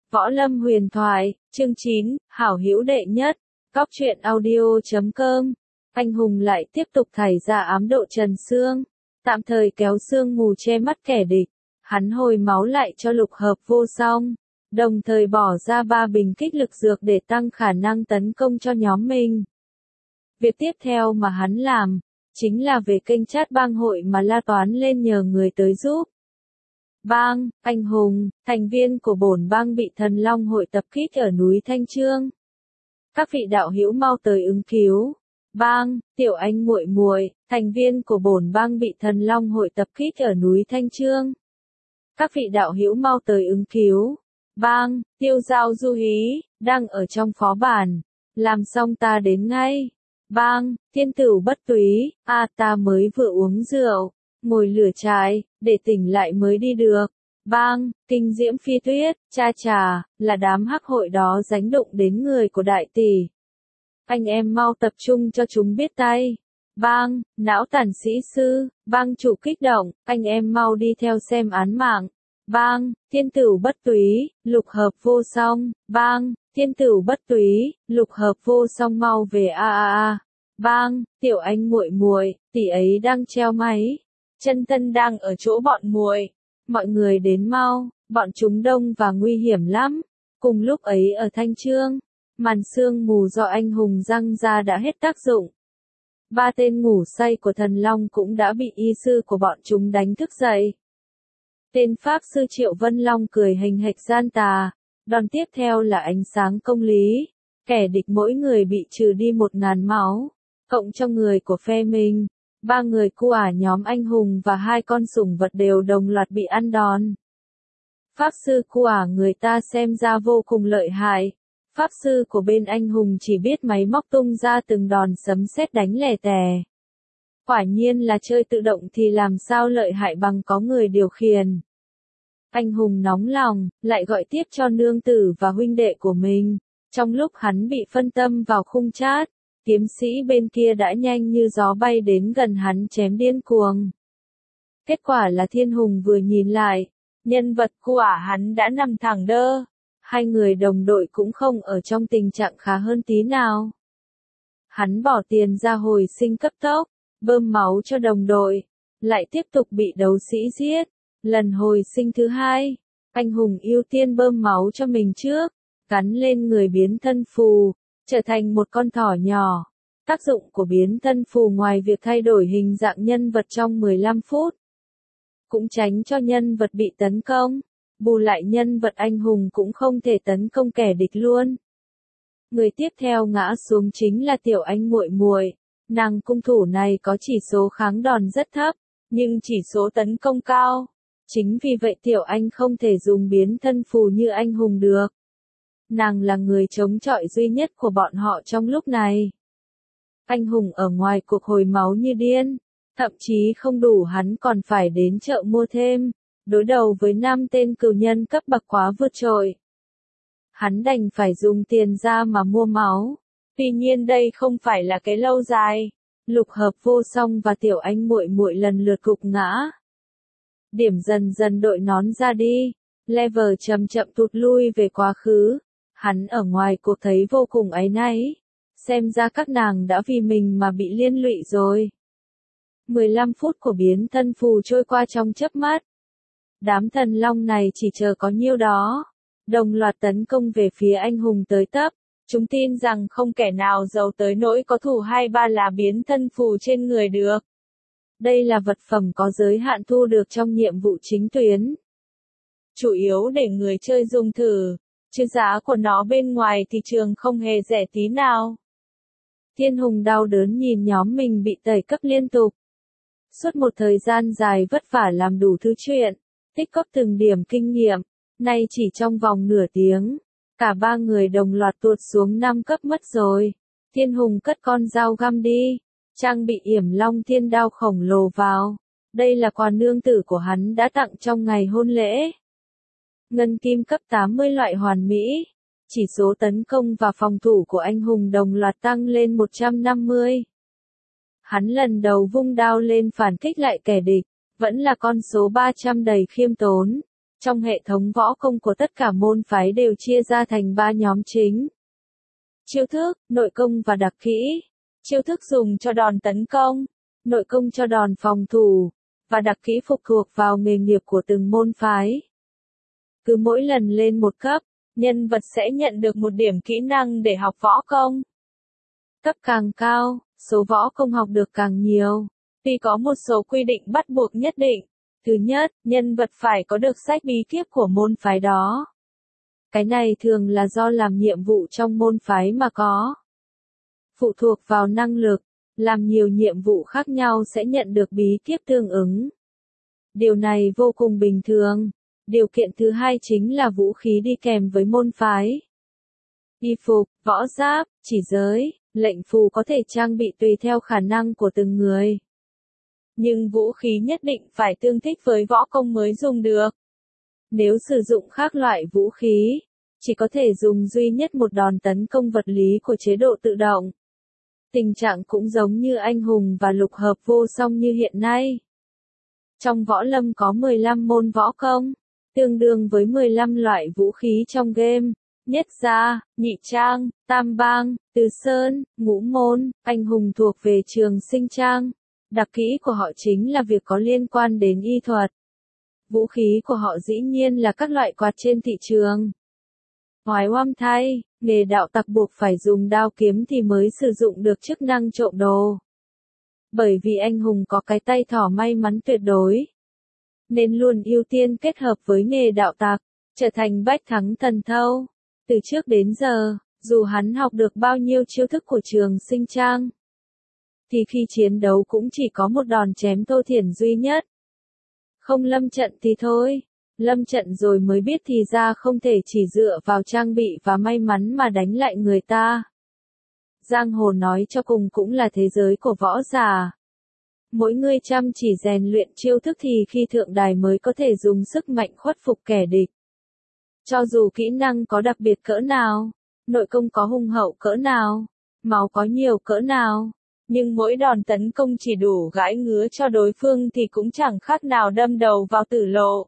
Võ Lâm huyền thoại, chương 9, hảo hữu đệ nhất, Cóc truyện audio.com. Anh hùng lại tiếp tục thảy ra ám độ Trần Xương, tạm thời kéo sương mù che mắt kẻ địch. Hắn hồi máu lại cho lục hợp vô song, đồng thời bỏ ra 3 bình kích lực dược để tăng khả năng tấn công cho nhóm mình. Việc tiếp theo mà hắn làm, chính là về kênh chat bang hội mà la toán lên nhờ người tới giúp. Bang, anh hùng, thành viên của bổn bang bị thần long hội tập kích ở núi Thanh Chương. Các vị đạo hữu mau tới ứng cứu. Bang, tiểu anh muội muội, thành viên của bổn bang bị thần long hội tập kích ở núi Thanh Chương. Các vị đạo hữu mau tới ứng cứu. Bang, tiêu giao du hí, đang ở trong phó bản. Làm xong ta đến ngay. Bang, thiên tửu bất túy, ta mới vừa uống rượu, ngồi lửa trại, để tỉnh lại mới đi được. Bang, kinh diễm phi tuyết, cha, là đám hắc hội đó đánh đụng đến người của đại tỷ. Anh em mau tập trung cho chúng biết tay. Bang, não tàn sĩ sư, bang chủ kích động, anh em mau đi theo xem án mạng. Bang, thiên tửu bất túy, lục hợp vô song. Bang, thiên tửu bất túy, lục hợp vô song mau về Bang, tiểu anh muội muội, tỷ ấy đang treo máy. Chân thân đang ở chỗ bọn muội. Mọi người đến mau, bọn chúng đông và nguy hiểm lắm. Cùng lúc ấy ở Thanh Chương, màn sương mù do anh hùng răng ra đã hết tác dụng. 3 tên ngủ say của thần long cũng đã bị y sư của bọn chúng đánh thức dậy. Tên pháp sư Triệu Vân Long cười hình hệch gian tà, đòn tiếp theo là ánh sáng công lý. Kẻ địch mỗi người bị trừ đi 1000 máu, cộng cho người của phe mình. 3 người cu nhóm anh hùng và 2 con sủng vật đều đồng loạt bị ăn đòn. Pháp sư cu người ta xem ra vô cùng lợi hại. Pháp sư của bên anh hùng chỉ biết máy móc tung ra từng đòn sấm sét đánh lè tè. Quả nhiên là chơi tự động thì làm sao lợi hại bằng có người điều khiển. Anh hùng nóng lòng, lại gọi tiếp cho nương tử và huynh đệ của mình. Trong lúc hắn bị phân tâm vào khung chat, kiếm sĩ bên kia đã nhanh như gió bay đến gần hắn chém điên cuồng. Kết quả là thiên hùng vừa nhìn lại, nhân vật của hắn đã nằm thẳng đơ. 2 người đồng đội cũng không ở trong tình trạng khá hơn tí nào. Hắn bỏ tiền ra hồi sinh cấp tốc, bơm máu cho đồng đội, lại tiếp tục bị đấu sĩ giết. Lần hồi sinh thứ 2, anh hùng ưu tiên bơm máu cho mình trước, gắn lên người biến thân phù, trở thành một con thỏ nhỏ. Tác dụng của biến thân phù ngoài việc thay đổi hình dạng nhân vật trong 15 phút, cũng tránh cho nhân vật bị tấn công, bù lại nhân vật anh hùng cũng không thể tấn công kẻ địch luôn. Người tiếp theo ngã xuống chính là tiểu anh muội muội. Nàng cung thủ này có chỉ số kháng đòn rất thấp, nhưng chỉ số tấn công cao. Chính vì vậy tiểu anh không thể dùng biến thân phù như anh hùng được. Nàng là người chống chọi duy nhất của bọn họ trong lúc này. Anh hùng ở ngoài cuộc hồi máu như điên, thậm chí không đủ hắn còn phải đến chợ mua thêm, đối đầu với 5 tên cừu nhân cấp bậc quá vượt trội. Hắn đành phải dùng tiền ra mà mua máu. Tuy nhiên đây không phải là cái lâu dài. Lục hợp vô song và tiểu anh muội muội lần lượt gục ngã. Điểm dần dần đội nón ra đi, level chậm chậm tụt lui về quá khứ. Hắn ở ngoài cuộc thấy vô cùng áy náy. Xem ra các nàng đã vì mình mà bị liên lụy rồi. 15 phút của biến thân phù trôi qua trong chớp mắt. Đám thần long này chỉ chờ có nhiêu đó, đồng loạt tấn công về phía anh hùng tới tấp. Chúng tin rằng không kẻ nào giàu tới nỗi có thủ 2-3 là biến thân phù trên người được. Đây là vật phẩm có giới hạn thu được trong nhiệm vụ chính tuyến. Chủ yếu để người chơi dùng thử, chứ giá của nó bên ngoài thị trường không hề rẻ tí nào. Thiên hùng đau đớn nhìn nhóm mình bị tẩy cấp liên tục. Suốt một thời gian dài vất vả làm đủ thứ chuyện, tích góp từng điểm kinh nghiệm, nay chỉ trong vòng nửa tiếng, cả 3 người đồng loạt tuột xuống 5 cấp mất rồi. Thiên hùng cất con dao găm đi, trang bị yểm long thiên đao khổng lồ vào. Đây là quà nương tử của hắn đã tặng trong ngày hôn lễ. Ngân kim cấp 80 loại hoàn mỹ. Chỉ số tấn công và phòng thủ của anh hùng đồng loạt tăng lên 150. Hắn lần đầu vung đao lên phản kích lại kẻ địch, vẫn là con số 300 đầy khiêm tốn. Trong hệ thống võ công của tất cả môn phái đều chia ra thành 3 nhóm chính. Chiêu thức, nội công và đặc kỹ. Chiêu thức dùng cho đòn tấn công, nội công cho đòn phòng thủ, và đặc kỹ phụ thuộc vào nghề nghiệp của từng môn phái. Cứ mỗi lần lên một cấp, nhân vật sẽ nhận được một điểm kỹ năng để học võ công. Cấp càng cao, số võ công học được càng nhiều. Tuy có một số quy định bắt buộc nhất định. Thứ nhất, nhân vật phải có được sách bí kíp của môn phái đó. Cái này thường là do làm nhiệm vụ trong môn phái mà có. Phụ thuộc vào năng lực, làm nhiều nhiệm vụ khác nhau sẽ nhận được bí kíp tương ứng. Điều này vô cùng bình thường. Điều kiện thứ hai chính là vũ khí đi kèm với môn phái. Y phục, võ giáp, chỉ giới, lệnh phù có thể trang bị tùy theo khả năng của từng người. Nhưng vũ khí nhất định phải tương thích với võ công mới dùng được. Nếu sử dụng khác loại vũ khí, chỉ có thể dùng duy nhất một đòn tấn công vật lý của chế độ tự động. Tình trạng cũng giống như anh hùng và lục hợp vô song như hiện nay. Trong võ lâm có 15 môn võ công, tương đương với 15 loại vũ khí trong game. Nhất gia, nhị trang, tam bang, từ sơn, ngũ môn, anh hùng thuộc về trường sinh trang. Đặc kỹ của họ chính là việc có liên quan đến y thuật. Vũ khí của họ dĩ nhiên là các loại quạt trên thị trường. Oái oăm thay, nghề đạo tặc buộc phải dùng đao kiếm thì mới sử dụng được chức năng trộm đồ. Bởi vì anh hùng có cái tay thỏ may mắn tuyệt đối, nên luôn ưu tiên kết hợp với nghề đạo tặc, trở thành bách thắng thần thâu. Từ trước đến giờ, dù hắn học được bao nhiêu chiêu thức của trường sinh trang, thì khi chiến đấu cũng chỉ có một đòn chém thô thiển duy nhất. Không lâm trận thì thôi, lâm trận rồi mới biết thì ra không thể chỉ dựa vào trang bị và may mắn mà đánh lại người ta. Giang hồ nói cho cùng cũng là thế giới của võ giả. Mỗi người chăm chỉ rèn luyện chiêu thức thì khi thượng đài mới có thể dùng sức mạnh khuất phục kẻ địch. Cho dù kỹ năng có đặc biệt cỡ nào, nội công có hùng hậu cỡ nào, máu có nhiều cỡ nào, nhưng mỗi đòn tấn công chỉ đủ gãi ngứa cho đối phương thì cũng chẳng khác nào đâm đầu vào tử lộ.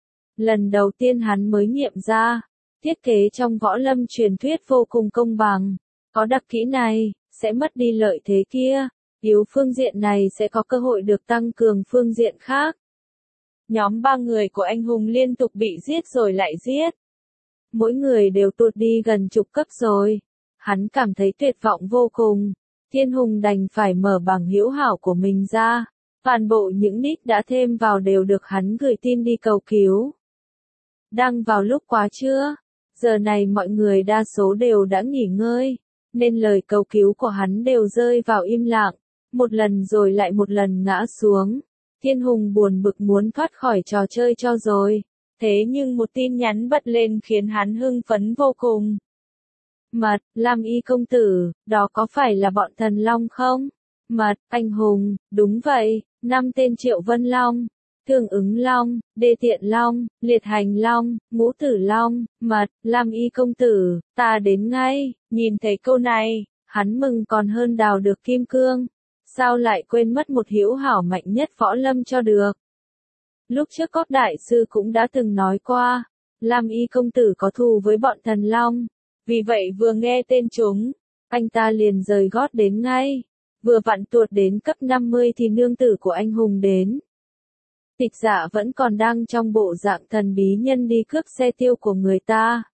Lần đầu tiên hắn mới nghiệm ra, thiết kế trong võ lâm truyền thuyết vô cùng công bằng. Có đặc kỹ này, sẽ mất đi lợi thế kia, yếu phương diện này sẽ có cơ hội được tăng cường phương diện khác. Nhóm 3 người của anh hùng liên tục bị giết rồi lại giết. Mỗi người đều tụt đi gần chục cấp rồi. Hắn cảm thấy tuyệt vọng vô cùng. Thiên Hùng đành phải mở bảng hữu hảo của mình ra. Toàn bộ những nick đã thêm vào đều được hắn gửi tin đi cầu cứu. Đang vào lúc quá trưa. Giờ này mọi người đa số đều đã nghỉ ngơi, nên lời cầu cứu của hắn đều rơi vào im lặng. Một lần rồi lại một lần ngã xuống. Thiên Hùng buồn bực muốn thoát khỏi trò chơi cho rồi. Thế nhưng một tin nhắn bật lên khiến hắn hưng phấn vô cùng. Mật, Lam Y công tử, đó có phải là bọn thần long không? Mật, anh hùng, đúng vậy, 5 tên Triệu Vân Long, Thương Ứng Long, Đê Tiện Long, Liệt Hành Long, Ngũ Tử Long. Mật, Lam Y công tử, ta đến ngay. Nhìn thấy câu này, hắn mừng còn hơn đào được kim cương. Sao lại quên mất một hữu hảo mạnh nhất võ lâm cho được? Lúc trước Cóp đại sư cũng đã từng nói qua, Lam Y công tử có thù với bọn thần long. Vì vậy vừa nghe tên chúng, anh ta liền rời gót đến ngay. Vừa vặn tuột đến cấp 50 thì nương tử của anh hùng đến. Tịch Dạ vẫn còn đang trong bộ dạng thần bí nhân đi cướp xe tiêu của người ta.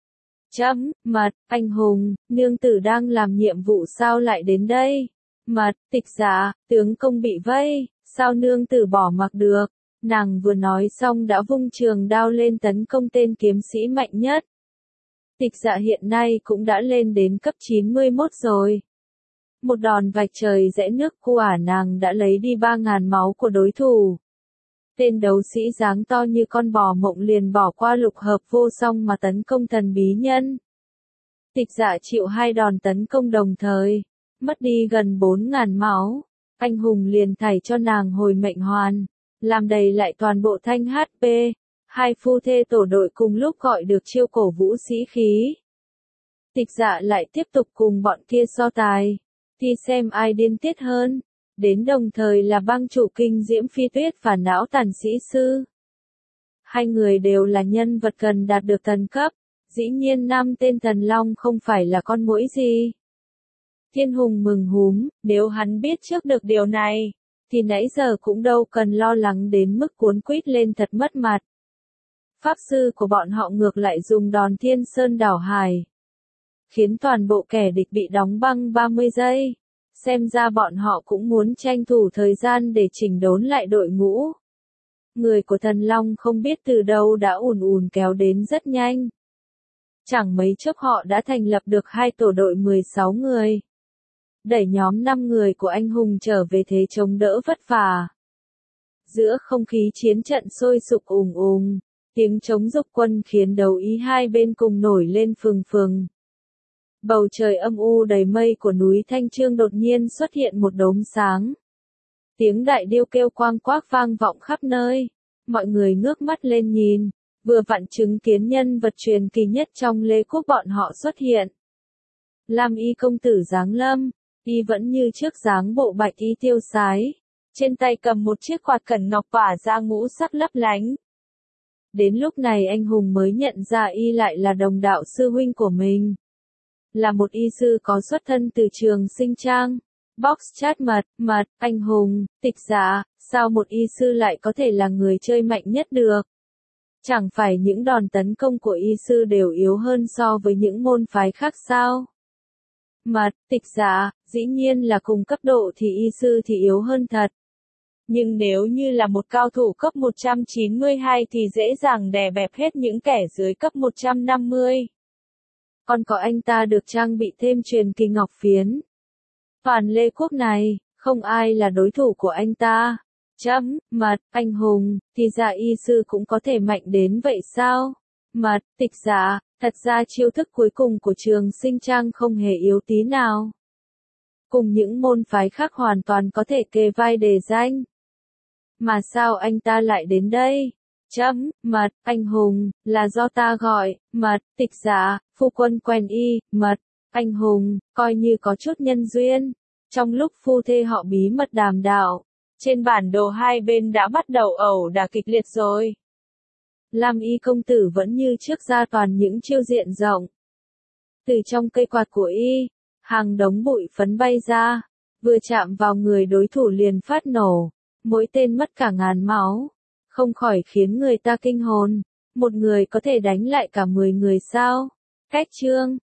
Mật, anh hùng, nương tử đang làm nhiệm vụ sao lại đến đây? Mật, Tịch Dạ, tướng công bị vây, sao nương tử bỏ mặc được? Nàng vừa nói xong đã vung trường đao lên tấn công tên kiếm sĩ mạnh nhất. Tịch Dạ hiện nay cũng đã lên đến cấp 91 rồi. Một đòn vạch trời rẽ nước của nàng đã lấy đi 3.000 máu của đối thủ. Tên đấu sĩ dáng to như con bò mộng liền bỏ qua lục hợp vô song mà tấn công thần bí nhân. Tịch Dạ chịu 2 đòn tấn công đồng thời, mất đi gần 4.000 máu. Anh hùng liền thảy cho nàng hồi mệnh hoàn, làm đầy lại toàn bộ thanh HP. Hai phu thê tổ đội cùng lúc gọi được chiêu cổ vũ sĩ khí. Tịch Dạ lại tiếp tục cùng bọn kia so tài, thì xem ai điên tiết hơn. Đến đồng thời là bang chủ kinh diễm phi tuyết và não tàn sĩ sư. Hai người đều là nhân vật cần đạt được thần cấp, dĩ nhiên năm tên thần long không phải là con muỗi gì. Thiên Hùng mừng húm, nếu hắn biết trước được điều này, thì nãy giờ cũng đâu cần lo lắng đến mức cuốn quýt lên thật mất mặt. Pháp sư của bọn họ ngược lại dùng đòn Thiên Sơn đảo hải, khiến toàn bộ kẻ địch bị đóng băng 30 giây. Xem ra bọn họ cũng muốn tranh thủ thời gian để chỉnh đốn lại đội ngũ. Người của thần long không biết từ đâu đã ùn ùn kéo đến rất nhanh. Chẳng mấy chốc họ đã thành lập được hai tổ đội 16 người. Đẩy nhóm 5 người của anh hùng trở về thế chống đỡ vất vả. Giữa không khí chiến trận sôi sục ùng ùng, tiếng trống dục quân khiến đấu ý hai bên cùng nổi lên phừng phừng. Bầu trời âm u đầy mây của núi Thanh Chương đột nhiên xuất hiện một đốm sáng. Tiếng đại điêu kêu quang quác vang vọng khắp nơi. Mọi người ngước mắt lên nhìn, vừa vặn chứng kiến nhân vật truyền kỳ nhất trong Lê Quốc bọn họ xuất hiện. Lam Y công tử giáng lâm, y vẫn như trước dáng bộ bạch y tiêu sái, trên tay cầm một chiếc quạt cẩn ngọc tỏa ra ngũ sắc lấp lánh. Đến lúc này anh hùng mới nhận ra y lại là đồng đạo sư huynh của mình. Là một y sư có xuất thân từ trường sinh trang. Box chat mật, anh hùng, Tịch Giả, sao một y sư lại có thể là người chơi mạnh nhất được? Chẳng phải những đòn tấn công của y sư đều yếu hơn so với những môn phái khác sao? Tịch Giả, dĩ nhiên là cùng cấp độ thì y sư thì yếu hơn thật. Nhưng nếu như là một cao thủ cấp 192 thì dễ dàng đè bẹp hết những kẻ dưới cấp 150. Còn có anh ta được trang bị thêm truyền kỳ ngọc phiến. Toàn Lê Quốc này, không ai là đối thủ của anh ta. Anh hùng, thì ra y sư cũng có thể mạnh đến vậy sao? Tịch Giả, thật ra chiêu thức cuối cùng của trường sinh trang không hề yếu tí nào. Cùng những môn phái khác hoàn toàn có thể kề vai đề danh. Mà sao anh ta lại đến đây? Anh hùng, là do ta gọi, Tịch Giả, phu quân quen y, anh hùng, coi như có chút nhân duyên. Trong lúc phu thê họ bí mật đàm đạo, trên bản đồ hai bên đã bắt đầu ẩu đả kịch liệt rồi. Lam Y công tử vẫn như trước ra toàn những chiêu diện rộng. Từ trong cây quạt của y, hàng đống bụi phấn bay ra, vừa chạm vào người đối thủ liền phát nổ, mỗi tên mất cả ngàn máu, không khỏi khiến người ta kinh hồn. Một người có thể đánh lại cả 10 người sao? Cách chương